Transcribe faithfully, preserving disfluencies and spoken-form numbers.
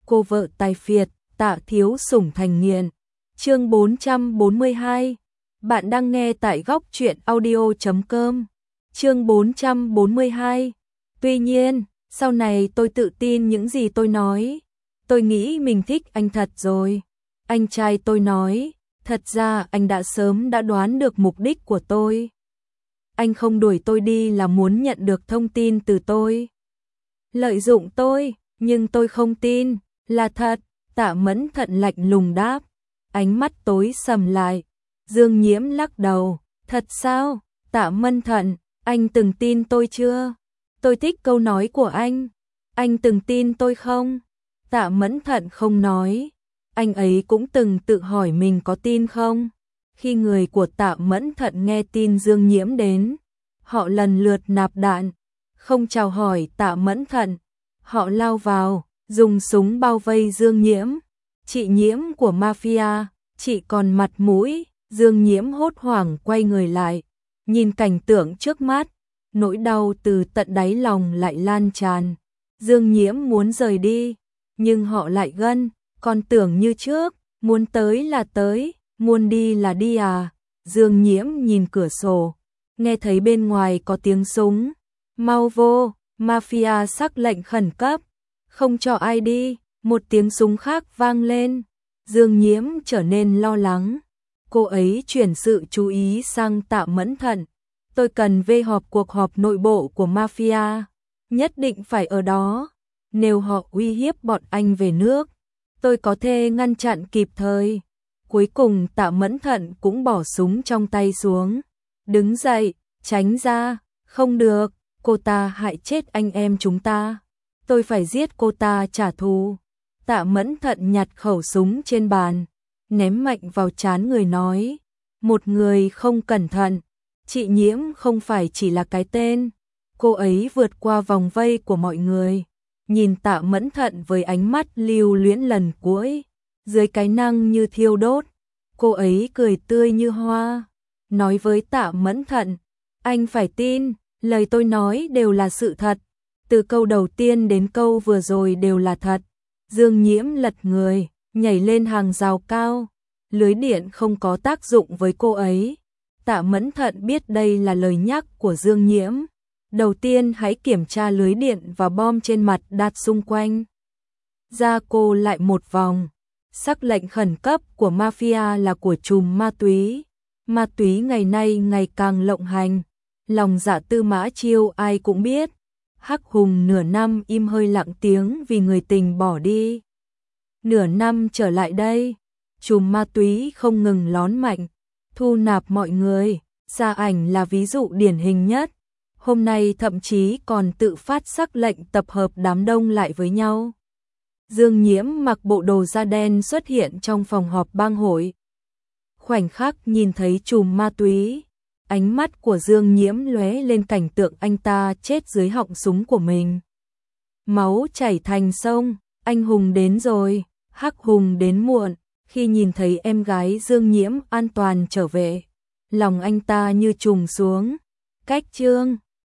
cô vợ tài phiệt, Tạ thiếu sủng thành nghiện. Chương bốn trăm bốn mươi hai. Bạn đang nghe tại góc truyện audio chấm com. Chương bốn trăm bốn mươi hai. Tuy nhiên, sau này tôi tự tin những gì tôi nói. Tôi nghĩ mình thích anh thật rồi. Anh trai tôi nói, thật ra anh đã sớm đã đoán được mục đích của tôi. Anh không đuổi tôi đi là muốn nhận được thông tin từ tôi. Lợi dụng tôi, nhưng tôi không tin, là thật. Tạ Mẫn Thận lạnh lùng đáp, ánh mắt tối sầm lại. Dương Nhiễm lắc đầu, thật sao? Tạ Mẫn Thận, anh từng tin tôi chưa? Tôi thích câu nói của anh. Anh từng tin tôi không? Tạ Mẫn Thận không nói. Anh ấy cũng từng tự hỏi mình có tin không? Khi người của Tạ Mẫn Thận nghe tin Dương Nhiễm đến, họ lần lượt nạp đạn, không chào hỏi Tạ Mẫn Thận. Họ lao vào, dùng súng bao vây Dương Nhiễm. Chị Nhiễm của mafia, chị còn mặt mũi. Dương Nhiễm hốt hoảng quay người lại, nhìn cảnh tượng trước mắt, nỗi đau từ tận đáy lòng lại lan tràn. Dương Nhiễm muốn rời đi, nhưng họ lại gân, còn tưởng như trước, muốn tới là tới, muốn đi là đi à. Dương Nhiễm nhìn cửa sổ, nghe thấy bên ngoài có tiếng súng. Mau vô, mafia sắc lệnh khẩn cấp, không cho ai đi. Một tiếng súng khác vang lên, Dương Nhiễm trở nên lo lắng. Cô ấy chuyển sự chú ý sang Tạ Mẫn Thận. Tôi cần về họp cuộc họp nội bộ của mafia, nhất định phải ở đó. Nếu họ uy hiếp bọn anh về nước, tôi có thể ngăn chặn kịp thời. Cuối cùng Tạ Mẫn Thận cũng bỏ súng trong tay xuống, đứng dậy, tránh ra. Không được, cô ta hại chết anh em chúng ta. Tôi phải giết cô ta trả thù. Tạ Mẫn Thận nhặt khẩu súng trên bàn, ném mạnh vào trán người nói, một người không cẩn thận. Chị Nhiễm không phải chỉ là cái tên. Cô ấy vượt qua vòng vây của mọi người, nhìn Tạ Mẫn Thận với ánh mắt lưu luyến lần cuối, dưới cái nắng như thiêu đốt. Cô ấy cười tươi như hoa, nói với Tạ Mẫn Thận, anh phải tin, lời tôi nói đều là sự thật. Từ câu đầu tiên đến câu vừa rồi đều là thật. Dương Nhiễm lật người, nhảy lên hàng rào cao. Lưới điện không có tác dụng với cô ấy. Tạ Mẫn Thận biết đây là lời nhắc của Dương Nhiễm. Đầu tiên hãy kiểm tra lưới điện và bom trên mặt đặt xung quanh. Ra cô lại một vòng. Sắc lệnh khẩn cấp của mafia là của trùm ma túy. Ma túy ngày nay ngày càng lộng hành. Lòng dạ Tư Mã Chiêu ai cũng biết. Hắc Hùng nửa năm im hơi lặng tiếng vì người tình bỏ đi. Nửa năm trở lại đây, trùm ma túy không ngừng lón mạnh, thu nạp mọi người. Gia Ảnh là ví dụ điển hình nhất. Hôm nay thậm chí còn tự phát sắc lệnh tập hợp đám đông lại với nhau. Dương Nhiễm mặc bộ đồ da đen xuất hiện trong phòng họp bang hội. Khoảnh khắc nhìn thấy trùm ma túy, ánh mắt của Dương Nhiễm lóe lên cảnh tượng anh ta chết dưới họng súng của mình. Máu chảy thành sông, anh hùng đến rồi. Hắc Hùng đến muộn. Khi nhìn thấy em gái Dương Nhiễm an toàn trở về, lòng anh ta như trùng xuống. Cách Trương